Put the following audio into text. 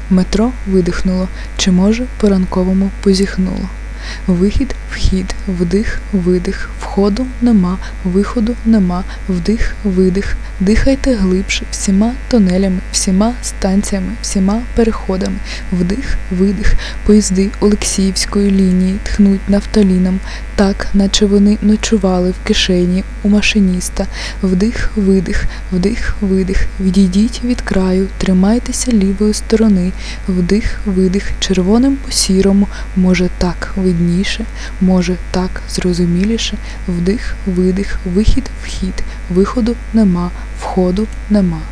Метро видихнуло, чи може по-ранковому позіхнуло. Вихід, вхід, вдих, видих, входу нема, виходу нема, вдих, видих, дихайте глибше, всіма тунелями, всіма станціями, всіма переходами, вдих, видих, поїзди Олексіївської лінії тхнуть нафталіном, так, наче вони ночували в кишені у машиніста, вдих, видих, вдих, видих, відійдіть від краю, тримайтеся лівої сторони, вдих, видих, червоним по сірому, може так видніше, може так зрозуміліше, вдих, видих, вихід, вхід, виходу нема, входу нема.